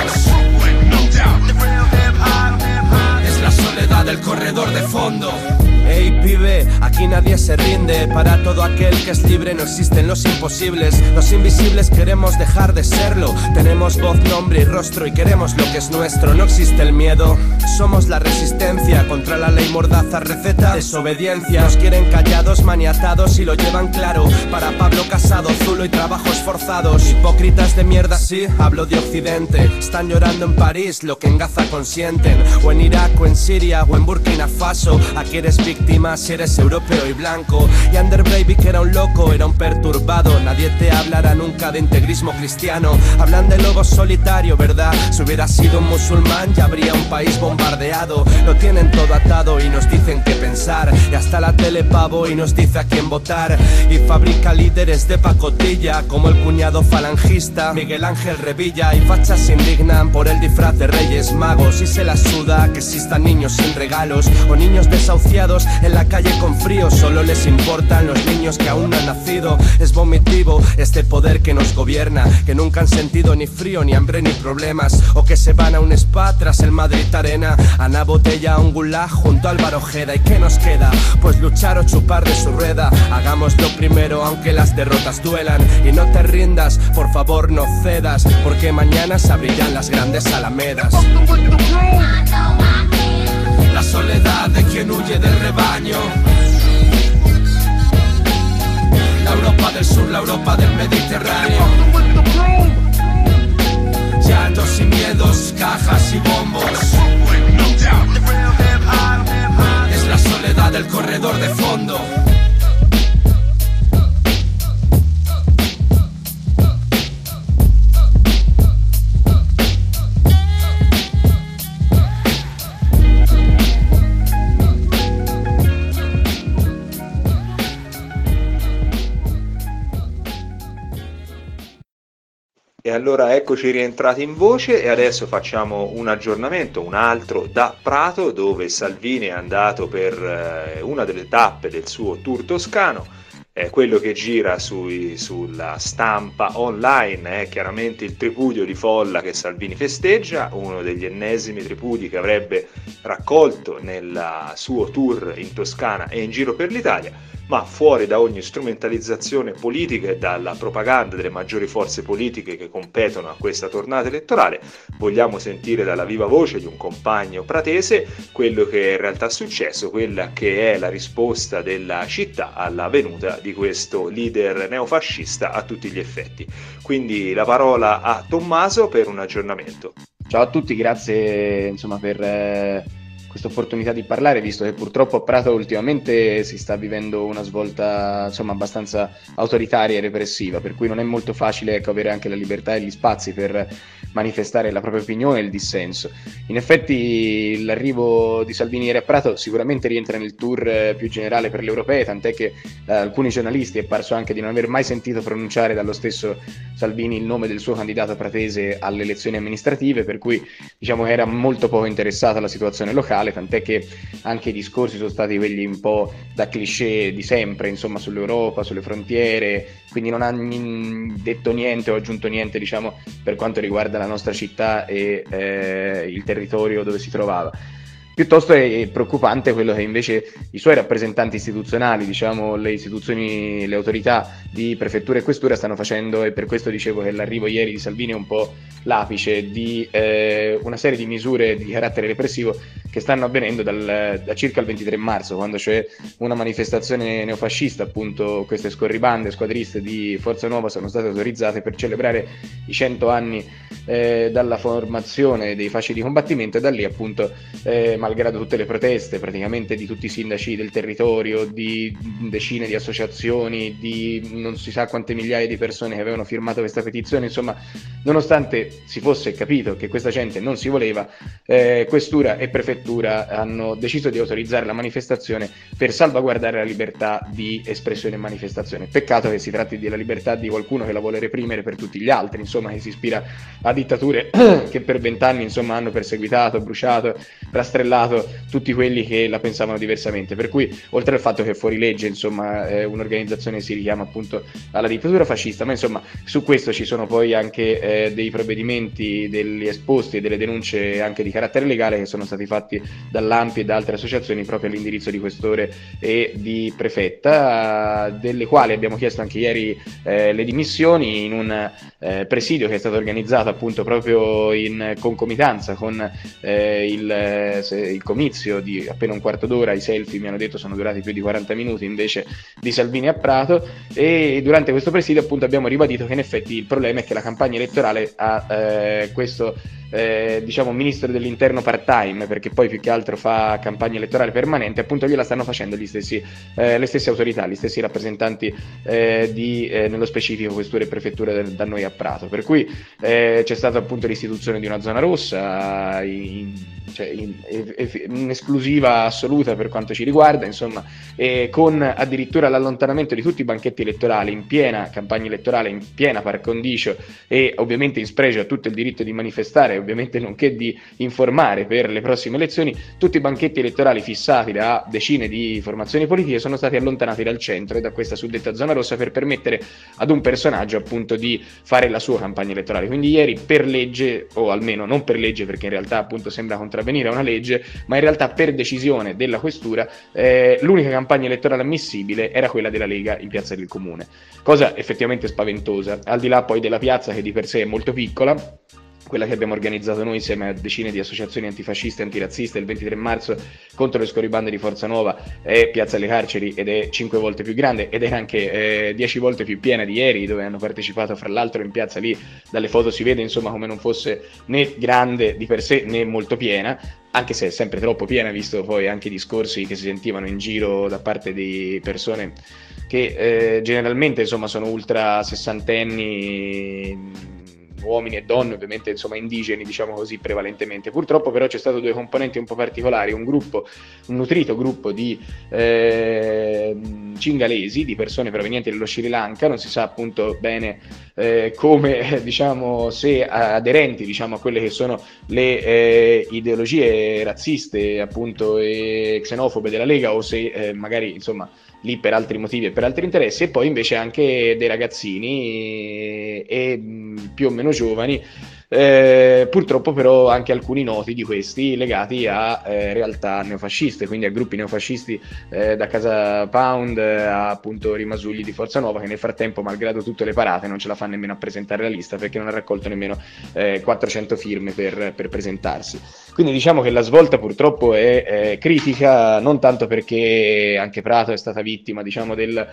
Es la soledad del corredor de fondo. Ey pibe, aquí nadie se rinde. Para todo aquel que es libre no existen los imposibles. Los invisibles queremos dejar de serlo. Tenemos voz, nombre y rostro y queremos lo que es nuestro. No existe el miedo, somos la resistencia contra la ley mordaza, receta, desobediencia. Nos quieren callados, maniatados y lo llevan claro. Para Pablo Casado, zulo y trabajos forzados. Hipócritas de mierda, sí, hablo de Occidente. Están llorando en París lo que en Gaza consienten. O en Irak, o en Siria, o en Burkina Faso. Aquí eres víctima si eres europeo y blanco. Y Ander Breivik era un loco, era un perturbado. Nadie te hablará nunca de integrismo cristiano. Hablan de lobo solitario, ¿verdad? Si hubiera sido un musulmán ya habría un país bombardeado. Lo tienen todo atado y nos dicen qué pensar. Y hasta la tele pavo y nos dice a quién votar. Y fabrica líderes de pacotilla como el cuñado falangista Miguel Ángel Revilla. Y fachas se indignan por el disfraz de Reyes Magos y se la suda que existan niños sin regalos o niños desahuciados en la la calle con frío, solo les importan los niños que aún no han nacido. Es vomitivo este poder que nos gobierna, que nunca han sentido ni frío, ni hambre, ni problemas, o que se van a un spa tras el Madrid Arena, a una botella, a un gulag junto al Álvaro Ojeda. ¿Y qué nos queda? Pues luchar o chupar de su rueda. Hagámoslo primero aunque las derrotas duelan, y no te rindas, por favor no cedas, porque mañana se abrirán las grandes alamedas. La soledad de quien huye del rebaño, la Europa del sur, la Europa del Mediterráneo. Llantos y miedos, cajas y bombos. Es la soledad del corredor de fondo. E allora eccoci rientrati in voce e adesso facciamo un aggiornamento, un altro da Prato, dove Salvini è andato per una delle tappe del suo tour toscano. Quello che gira sulla stampa online è chiaramente il tripudio di folla che Salvini festeggia, uno degli ennesimi tripudi che avrebbe raccolto nel suo tour in Toscana e in giro per l'Italia. Ma fuori da ogni strumentalizzazione politica e dalla propaganda delle maggiori forze politiche che competono a questa tornata elettorale, vogliamo sentire dalla viva voce di un compagno pratese quello che in realtà è successo, quella che è la risposta della città alla venuta di questo leader neofascista a tutti gli effetti. Quindi la parola a Tommaso per un aggiornamento. Ciao a tutti, grazie per questa opportunità di parlare, visto che purtroppo a Prato ultimamente si sta vivendo una svolta abbastanza autoritaria e repressiva, per cui non è molto facile avere anche la libertà e gli spazi per manifestare la propria opinione e il dissenso. In effetti l'arrivo di Salvini ieri a Prato sicuramente rientra nel tour più generale per le europee, tant'è che alcuni giornalisti è parso anche di non aver mai sentito pronunciare dallo stesso Salvini il nome del suo candidato pratese alle elezioni amministrative, per cui era molto poco interessato alla situazione locale, tant'è che anche i discorsi sono stati quelli un po' da cliché di sempre, sull'Europa, sulle frontiere, quindi non ha detto niente o aggiunto niente per quanto riguarda la nostra città e il territorio dove si trovava. Piuttosto è preoccupante quello che invece i suoi rappresentanti istituzionali, le istituzioni, le autorità di prefettura e questura stanno facendo, e per questo dicevo che l'arrivo ieri di Salvini è un po' l'apice di una serie di misure di carattere repressivo che stanno avvenendo da circa il 23 marzo, quando c'è una manifestazione neofascista, appunto queste scorribande squadriste di Forza Nuova sono state autorizzate per celebrare i 100 anni dalla formazione dei fasci di combattimento, e da lì appunto malgrado tutte le proteste praticamente di tutti i sindaci del territorio, di decine di associazioni, di non si sa quante migliaia di persone che avevano firmato questa petizione, nonostante si fosse capito che questa gente non si voleva, questura e prefettura hanno deciso di autorizzare la manifestazione per salvaguardare la libertà di espressione e manifestazione. Peccato che si tratti della libertà di qualcuno che la vuole reprimere per tutti gli altri, che si ispira a dittature che per 20 anni hanno perseguitato, bruciato, rastrellato tutti quelli che la pensavano diversamente, per cui oltre al fatto che fuori legge un'organizzazione si richiama appunto alla dittatura fascista, ma su questo ci sono poi anche dei provvedimenti, degli esposti e delle denunce anche di carattere legale che sono stati fatti dall'ANPI e da altre associazioni proprio all'indirizzo di questore e di prefetta, delle quali abbiamo chiesto anche ieri le dimissioni in un presidio che è stato organizzato appunto proprio in concomitanza con il comizio di appena un quarto d'ora. I selfie, mi hanno detto, sono durati più di 40 minuti invece di Salvini a Prato, e durante questo presidio appunto abbiamo ribadito che in effetti il problema è che la campagna elettorale ha questo ministro dell'interno part-time, perché poi più che altro fa campagna elettorale permanente, appunto gliela stanno facendo le stesse autorità, gli stessi rappresentanti nello specifico questure e prefetture da noi a Prato, per cui c'è stata appunto l'istituzione di una zona rossa cioè in esclusiva assoluta per quanto ci riguarda, insomma, con addirittura l'allontanamento di tutti i banchetti elettorali in piena campagna elettorale, in piena par condicio, e ovviamente in spregio a tutto il diritto di manifestare, ovviamente nonché di informare per le prossime elezioni. Tutti i banchetti elettorali fissati da decine di formazioni politiche sono stati allontanati dal centro e da questa suddetta zona rossa per permettere ad un personaggio appunto di fare la sua campagna elettorale. Quindi ieri, per legge, o almeno non per legge perché in realtà appunto sembra contravvenire a una legge, ma in realtà per decisione della questura, l'unica campagna elettorale ammissibile era quella della Lega in piazza del Comune, cosa effettivamente spaventosa, al di là poi della piazza che di per sé è molto piccola, quella che abbiamo organizzato noi insieme a decine di associazioni antifasciste e antirazziste il 23 marzo contro le scorribande di Forza Nuova, è Piazza alle Carceri ed è 5 volte più grande ed è anche 10 volte più piena di ieri, dove hanno partecipato fra l'altro in piazza, lì dalle foto si vede insomma come non fosse né grande di per sé né molto piena, anche se è sempre troppo piena, visto poi anche i discorsi che si sentivano in giro da parte di persone che generalmente insomma sono ultra sessantenni, uomini e donne, ovviamente insomma indigeni, diciamo così, prevalentemente. Purtroppo però c'è stato due componenti un po' particolari, un nutrito gruppo di cingalesi, di persone provenienti dallo Sri Lanka, non si sa appunto bene come, diciamo, se aderenti, diciamo, a quelle che sono le ideologie razziste appunto e xenofobe della Lega, o se magari insomma lì per altri motivi e per altri interessi, e poi invece anche dei ragazzini e più o meno giovani, purtroppo però anche alcuni noti di questi legati a realtà neofasciste, quindi a gruppi neofascisti, da Casa Pound a appunto rimasugli di Forza Nuova, che nel frattempo, malgrado tutte le parate, non ce la fa nemmeno a presentare la lista perché non ha raccolto nemmeno 400 firme per presentarsi. Quindi diciamo che la svolta purtroppo è critica, non tanto perché anche Prato è stata vittima, diciamo, del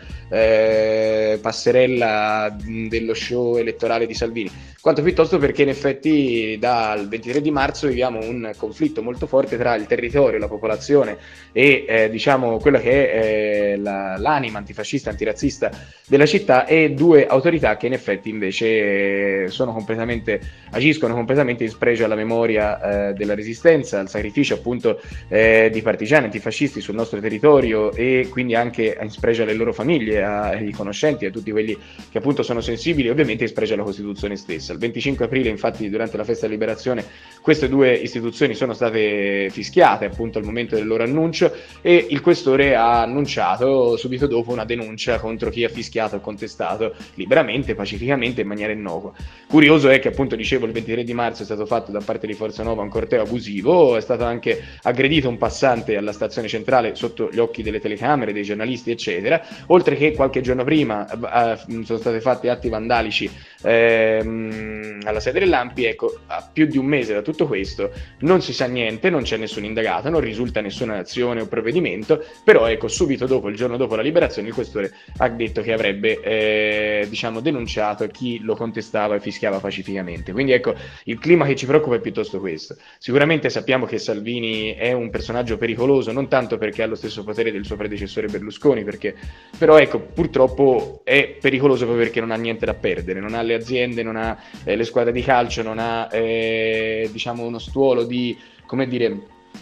passerella dello show elettorale di Salvini, quanto piuttosto perché in effetti dal 23 di marzo viviamo un conflitto molto forte tra il territorio, la popolazione e diciamo quella che è l'anima antifascista, antirazzista della città, e due autorità che in effetti invece agiscono completamente in spregio alla memoria della resistenza, al sacrificio appunto di partigiani antifascisti sul nostro territorio, e quindi anche in spregio alle loro famiglie, ai conoscenti, a tutti quelli che appunto sono sensibili, ovviamente in spregio alla Costituzione stessa. Il 25 aprile infatti, durante la festa della liberazione, queste due istituzioni sono state fischiate appunto al momento del loro annuncio, e il questore ha annunciato subito dopo una denuncia contro chi ha fischiato e contestato liberamente, pacificamente, in maniera innocua. Curioso è che appunto, dicevo, il 23 di marzo è stato fatto da parte di Forza Nuova un corteo abusivo, è stato anche aggredito un passante alla stazione centrale sotto gli occhi delle telecamere, dei giornalisti eccetera, oltre che qualche giorno prima sono stati fatti atti vandalici alla sede dell'ANPI. Ecco, a più di un mese da tutto questo non si sa niente, non c'è nessun indagato, non risulta nessuna azione o provvedimento, però ecco, subito dopo, il giorno dopo la liberazione, il questore ha detto che avrebbe diciamo denunciato chi lo contestava e fischiava pacificamente. Quindi ecco, il clima che ci preoccupa è piuttosto questo. Sicuramente sappiamo che Salvini è un personaggio pericoloso, non tanto perché ha lo stesso potere del suo predecessore Berlusconi, però ecco, purtroppo è pericoloso proprio perché non ha niente da perdere, non ha le aziende, non ha le squadre di calcio, non ha diciamo uno stuolo di, come dire,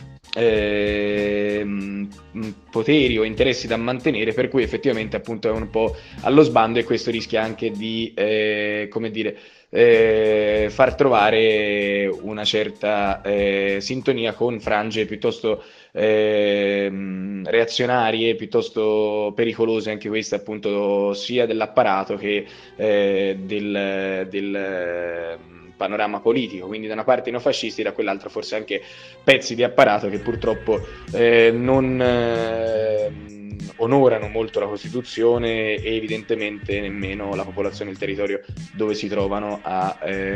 poteri o interessi da mantenere, per cui effettivamente appunto è un po' allo sbando, e questo rischia anche di come dire, far trovare una certa sintonia con frange piuttosto reazionarie, piuttosto pericolose anche queste, appunto, sia dell'apparato che del panorama politico, quindi da una parte i neofascisti, da quell'altra forse anche pezzi di apparato che purtroppo non onorano molto la Costituzione e evidentemente nemmeno la popolazione del territorio dove si trovano a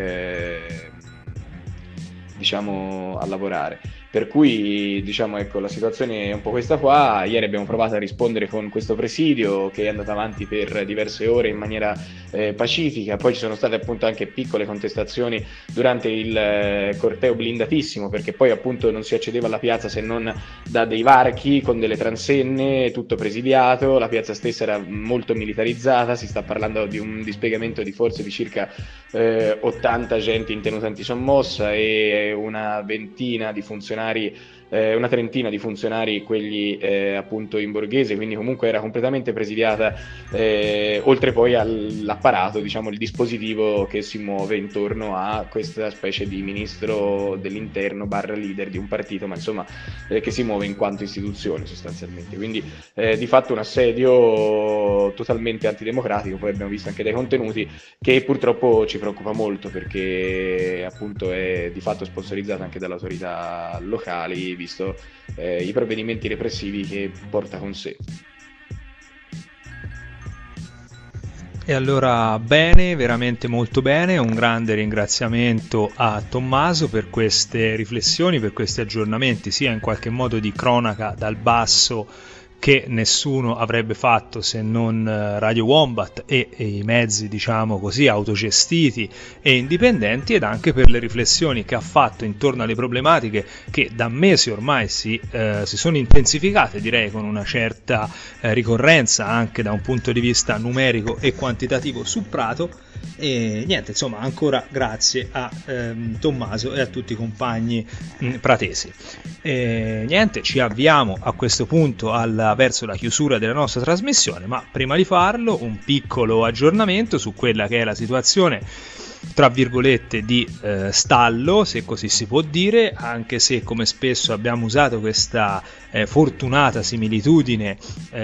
diciamo a lavorare. Per cui diciamo, ecco, la situazione è un po' questa qua. Ieri abbiamo provato a rispondere con questo presidio che è andato avanti per diverse ore in maniera pacifica, poi ci sono state appunto anche piccole contestazioni durante il corteo blindatissimo, perché poi appunto non si accedeva alla piazza se non da dei varchi con delle transenne, tutto presidiato, la piazza stessa era molto militarizzata, si sta parlando di un dispiegamento di forze di circa 80 agenti in tenuta antisommossa e una ventina di funzionari funzionari, una trentina di funzionari, quelli appunto in borghese, quindi comunque era completamente presidiata, oltre poi all'apparato, diciamo il dispositivo che si muove intorno a questa specie di ministro dell'interno / leader di un partito, ma insomma che si muove in quanto istituzione sostanzialmente, quindi di fatto un assedio totalmente antidemocratico. Poi abbiamo visto anche dai contenuti che purtroppo ci preoccupa molto, perché appunto è di fatto sponsorizzato anche dalle autorità locali, visto i provvedimenti repressivi che porta con sé. E allora bene, veramente molto bene, un grande ringraziamento a Tommaso per queste riflessioni, per questi aggiornamenti, sia in qualche modo di cronaca dal basso che nessuno avrebbe fatto se non Radio Wombat e i mezzi, diciamo così, autogestiti e indipendenti, ed anche per le riflessioni che ha fatto intorno alle problematiche che da mesi ormai si sono intensificate, direi con una certa ricorrenza anche da un punto di vista numerico e quantitativo su Prato. E niente, insomma, ancora grazie a Tommaso e a tutti i compagni pratesi. E niente, ci avviamo a questo punto verso la chiusura della nostra trasmissione, ma prima di farlo un piccolo aggiornamento su quella che è la situazione, tra virgolette, di stallo, se così si può dire, anche se, come spesso abbiamo usato questa fortunata similitudine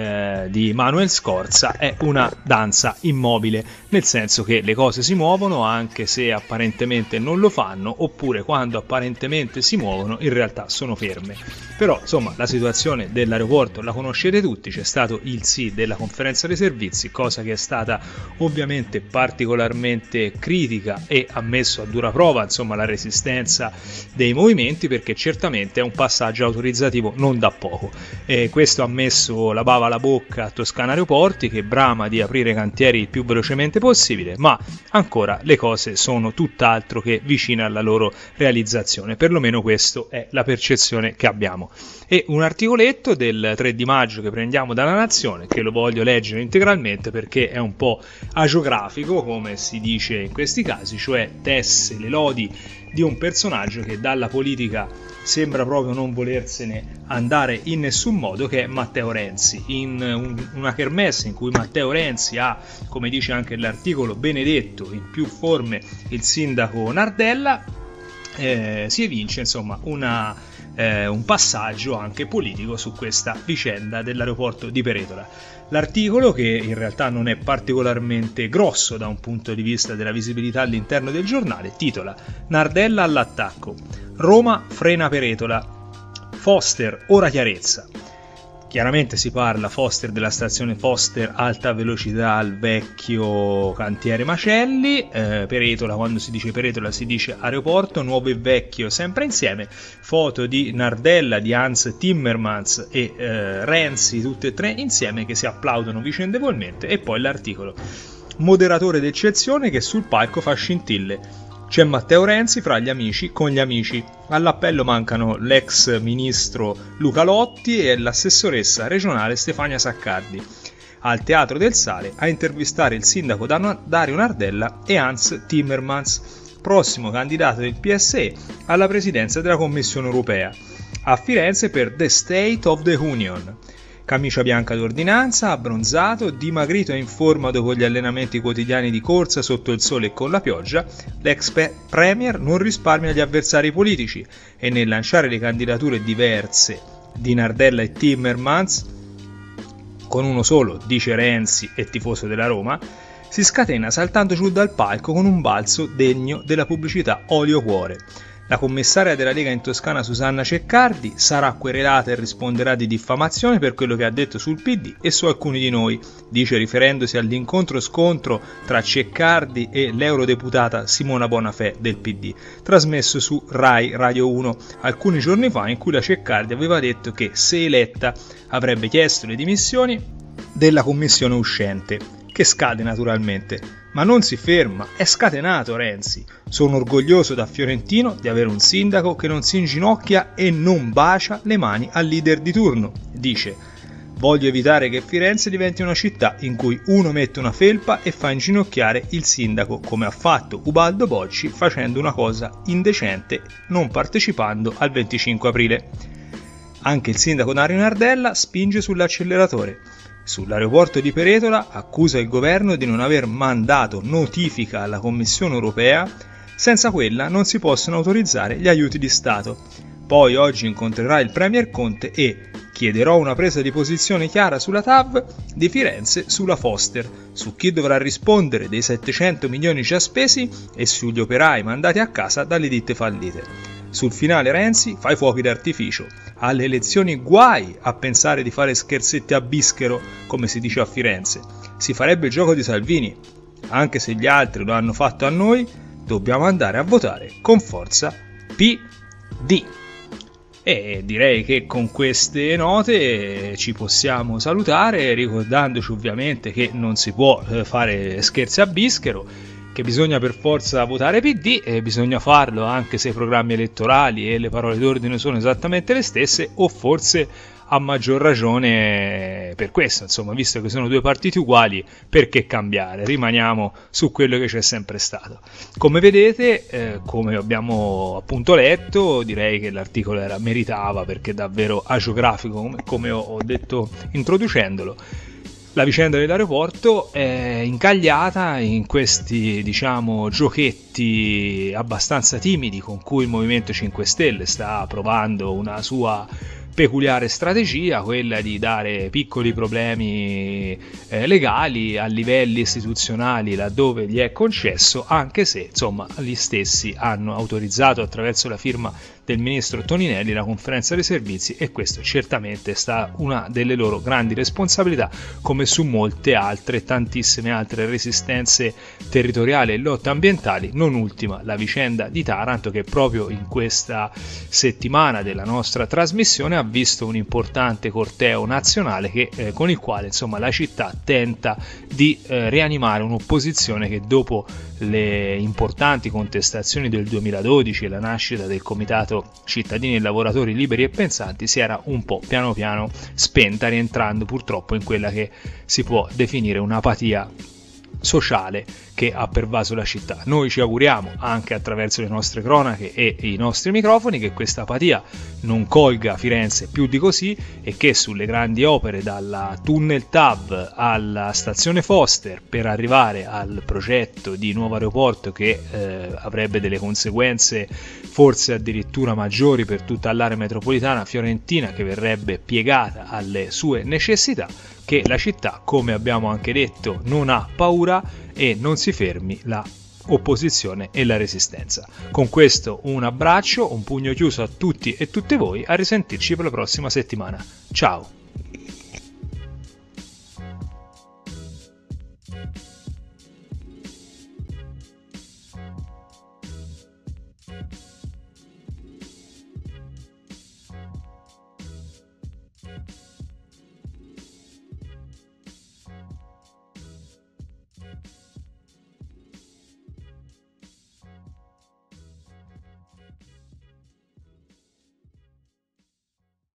di Manuel Scorza, è una danza immobile, nel senso che le cose si muovono anche se apparentemente non lo fanno, oppure quando apparentemente si muovono in realtà sono ferme. Però insomma la situazione dell'aeroporto la conoscete tutti, c'è stato il sì della conferenza dei servizi, cosa che è stata ovviamente particolarmente critica e ha messo a dura prova, insomma, la resistenza dei movimenti, perché certamente è un passaggio autorizzativo non da poco. E questo ha messo la bava alla bocca a Toscana Aeroporti, che brama di aprire i cantieri il più velocemente possibile, ma ancora le cose sono tutt'altro che vicine alla loro realizzazione, perlomeno questa è la percezione che abbiamo. E un articoletto del 3 di maggio che prendiamo dalla Nazione, che lo voglio leggere integralmente perché è un po' agiografico, come si dice in questi casi, cioè tesse le lodi di un personaggio che dalla politica sembra proprio non volersene andare in nessun modo, che è Matteo Renzi. In una kermesse in cui Matteo Renzi ha, come dice anche l'articolo, benedetto in più forme il sindaco Nardella, si evince insomma un passaggio anche politico su questa vicenda dell'aeroporto di Peretola. L'articolo, che in realtà non è particolarmente grosso da un punto di vista della visibilità all'interno del giornale, titola Nardella all'attacco, Roma frena Peretola, Foster ora chiarezza. Chiaramente si parla Foster della stazione Foster alta velocità al vecchio cantiere Macelli, Peretola, quando si dice Peretola si dice aeroporto, nuovo e vecchio sempre insieme, foto di Nardella, di Hans Timmermans e Renzi, tutte e tre insieme che si applaudono vicendevolmente, e poi l'articolo moderatore d'eccezione che sul palco fa scintille. C'è Matteo Renzi fra gli amici, con gli amici. All'appello mancano l'ex ministro Luca Lotti e l'assessoressa regionale Stefania Saccardi. Al Teatro del Sale a intervistare il sindaco Dario Nardella e Hans Timmermans, prossimo candidato del PSE alla presidenza della Commissione europea. A Firenze per The State of the Union. Camicia bianca d'ordinanza, abbronzato, dimagrito e in forma dopo gli allenamenti quotidiani di corsa sotto il sole e con la pioggia, l'ex premier non risparmia gli avversari politici e nel lanciare le candidature diverse di Nardella e Timmermans, con uno solo, dice Renzi e tifoso della Roma, si scatena saltando giù dal palco con un balzo degno della pubblicità Olio Cuore. La commissaria della Lega in Toscana Susanna Ceccardi sarà querelata e risponderà di diffamazione per quello che ha detto sul PD e su alcuni di noi, dice riferendosi all'incontro-scontro tra Ceccardi e l'eurodeputata Simona Bonafè del PD, trasmesso su Rai Radio 1 alcuni giorni fa, in cui la Ceccardi aveva detto che, se eletta, avrebbe chiesto le dimissioni della commissione uscente, che scade naturalmente. Ma non si ferma, è scatenato Renzi. Sono orgoglioso da fiorentino di avere un sindaco che non si inginocchia e non bacia le mani al leader di turno, dice. Voglio evitare che Firenze diventi una città in cui uno mette una felpa e fa inginocchiare il sindaco, come ha fatto Ubaldo Bocci facendo una cosa indecente non partecipando al 25 aprile. Anche il sindaco Dario Nardella spinge sull'acceleratore. Sull'aeroporto di Peretola accusa il governo di non aver mandato notifica alla Commissione europea. Senza quella non si possono autorizzare gli aiuti di Stato. Poi oggi incontrerà il Premier Conte e chiederò una presa di posizione chiara sulla TAV di Firenze, sulla Foster, su chi dovrà rispondere dei 700 milioni già spesi e sugli operai mandati a casa dalle ditte fallite. Sul finale Renzi fa i fuochi d'artificio. Alle elezioni guai a pensare di fare scherzetti a bischero, come si dice a Firenze. Si farebbe il gioco di Salvini. Anche se gli altri lo hanno fatto a noi, dobbiamo andare a votare con forza PD. E direi che con queste note ci possiamo salutare, ricordandoci ovviamente che non si può fare scherzi a bischero, che bisogna per forza votare PD e bisogna farlo anche se i programmi elettorali e le parole d'ordine sono esattamente le stesse, o forse a maggior ragione per questo, insomma, visto che sono due partiti uguali, perché cambiare? Rimaniamo su quello che c'è sempre stato. Come vedete, come abbiamo appunto letto, direi che l'articolo meritava, perché è davvero agiografico, come ho detto introducendolo. La vicenda dell'aeroporto è incagliata in questi, diciamo, giochetti abbastanza timidi con cui il Movimento 5 Stelle sta provando una sua peculiare strategia, quella di dare piccoli problemi legali a livelli istituzionali laddove gli è concesso, anche se insomma gli stessi hanno autorizzato attraverso la firma del ministro Toninelli la conferenza dei servizi, e questo certamente sta una delle loro grandi responsabilità, come su molte altre, tantissime altre resistenze territoriali e lotte ambientali, non ultima la vicenda di Taranto, che proprio in questa settimana della nostra trasmissione ha visto un importante corteo nazionale con il quale insomma la città tenta di rianimare un'opposizione che dopo le importanti contestazioni del 2012 e la nascita del comitato Cittadini e Lavoratori Liberi e Pensanti si era un po' piano piano spenta, rientrando purtroppo in quella che si può definire un'apatia sociale che ha pervaso la città. Noi ci auguriamo, anche attraverso le nostre cronache e i nostri microfoni, che questa apatia non colga Firenze più di così e che sulle grandi opere, dalla tunnel TAV alla stazione Foster, per arrivare al progetto di nuovo aeroporto che avrebbe delle conseguenze forse addirittura maggiori per tutta l'area metropolitana fiorentina, che verrebbe piegata alle sue necessità, che la città, come abbiamo anche detto, non ha paura e non si fermi la opposizione e la resistenza. Con questo un abbraccio, un pugno chiuso a tutti e tutte voi, a risentirci per la prossima settimana. Ciao!